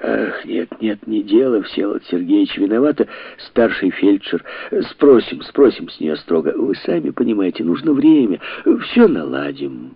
Ах, нет, нет, не дело, Всеволод Сергеевич, виновата старший фельдшер. Спросим с нее строго. Вы сами понимаете, нужно время. Все наладим.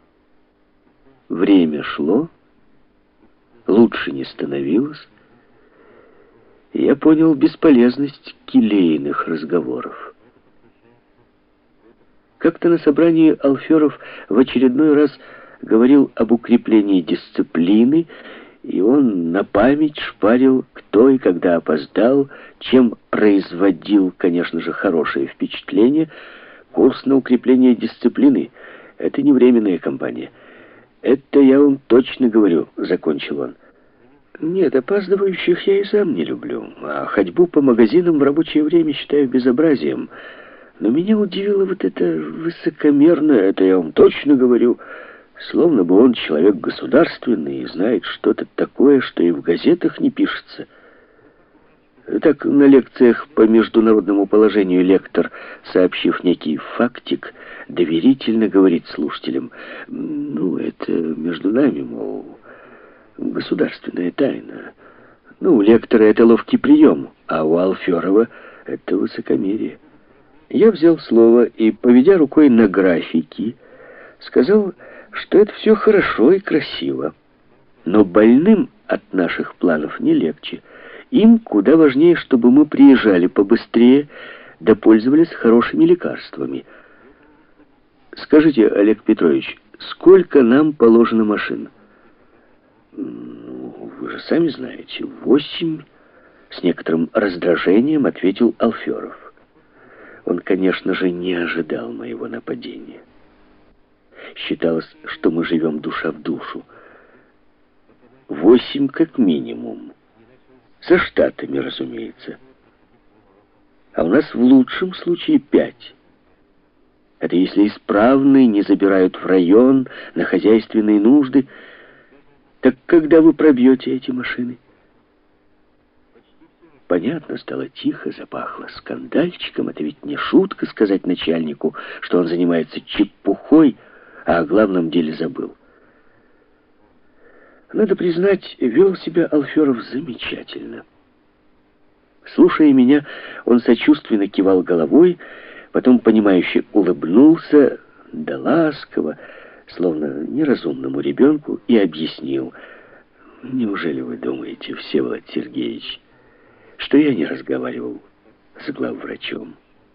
Время шло, лучше не становилось. И я понял бесполезность келейных разговоров. Как-то на собрании Алферов в очередной раз говорил об укреплении дисциплины, и он на память шпарил, кто и когда опоздал, чем производил, конечно же, хорошее впечатление. Курс на укрепление дисциплины — это не временная кампания. Это я вам точно говорю, — закончил он. Нет, опаздывающих я и сам не люблю, а ходьбу по магазинам в рабочее время считаю безобразием. Но меня удивило вот это высокомерное, это я вам точно говорю, словно бы он человек государственный и знает что-то такое, что и в газетах не пишется. Так на лекциях по международному положению лектор, сообщив некий фактик, доверительно говорит слушателям: ну, это между нами, мол, государственная тайна. Ну, у лектора это ловкий прием, а у Алферова это высокомерие. Я взял слово и, поведя рукой на графики, сказал, что это все хорошо и красиво, но больным от наших планов не легче. Им куда важнее, чтобы мы приезжали побыстрее, да пользовались хорошими лекарствами. Скажите, Олег Петрович, сколько нам положено машин? Ну, вы же сами знаете, 8. С некоторым раздражением ответил Алферов. Он, конечно же, не ожидал моего нападения. Считалось, что мы живем душа в душу. 8 как минимум. Со штатами, разумеется. А у нас в лучшем случае 5. Это если исправные не забирают в район на хозяйственные нужды. Так когда вы пробьете эти машины? Понятно, стало тихо, запахло скандальчиком. Это ведь не шутка сказать начальнику, что он занимается чепухой, а о главном деле забыл. Надо признать, вел себя Алферов замечательно. Слушая меня, он сочувственно кивал головой, потом понимающе улыбнулся, да ласково, словно неразумному ребенку, и объяснил: неужели вы думаете, Всеволод Сергеевич, что я не разговаривал с главврачом?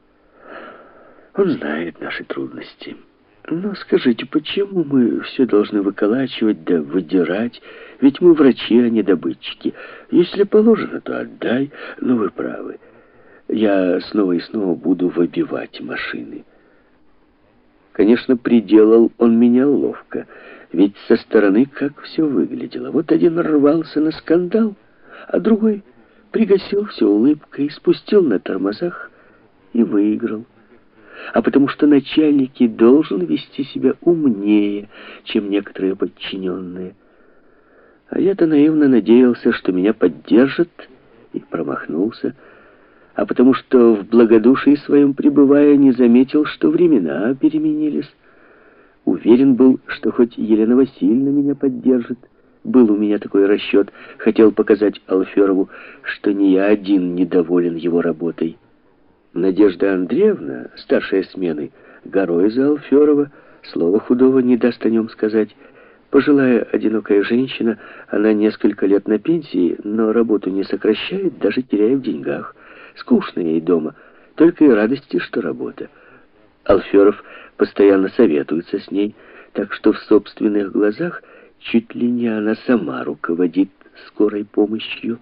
Он знает наши трудности. Но скажите, почему мы все должны выколачивать да выдирать? Ведь мы врачи, а не добытчики. Если положено, то отдай. Но вы правы. Я снова и снова буду выбивать машины. Конечно, приделал он меня ловко. Ведь со стороны как все выглядело. Вот один рвался на скандал, а другой пригасил все улыбкой, спустил на тормозах и выиграл. А потому что начальник и должен вести себя умнее, чем некоторые подчиненные. А я-то наивно надеялся, что меня поддержат, и промахнулся. А потому что в благодушии своем пребывая не заметил, что времена переменились. Уверен был, что хоть Елена Васильевна меня поддержит. Был у меня такой расчет. Хотел показать Алферову, что не я один недоволен его работой. Надежда Андреевна, старшая смены, горой за Алферова, слова худого не даст о нем сказать. Пожилая одинокая женщина, она несколько лет на пенсии, но работу не сокращает, даже теряя в деньгах. Скучно ей дома, только и радости, что работа. Алферов постоянно советуется с ней, так что в собственных глазах чуть ли не она сама руководит скорой помощью.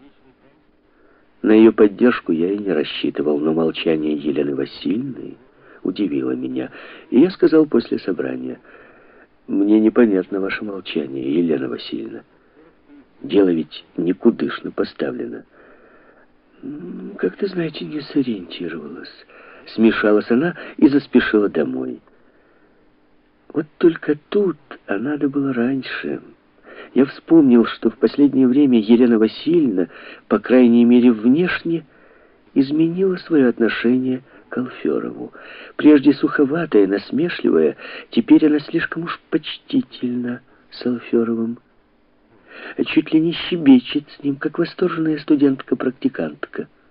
На ее поддержку я и не рассчитывал, но молчание Елены Васильевны удивило меня. И я сказал после собрания: мне непонятно ваше молчание, Елена Васильевна. Дело ведь никудышно поставлено. Как-то, знаете, не сориентировалась. Смешалась она и заспешила домой. Вот только тут, а надо было раньше. Я вспомнил, что в последнее время Елена Васильевна, по крайней мере внешне, изменила свое отношение к Алферову. Прежде суховатая, насмешливая, теперь она слишком уж почтительна с Алферовым. чуть ли не щебечет с ним, как восторженная студентка-практикантка.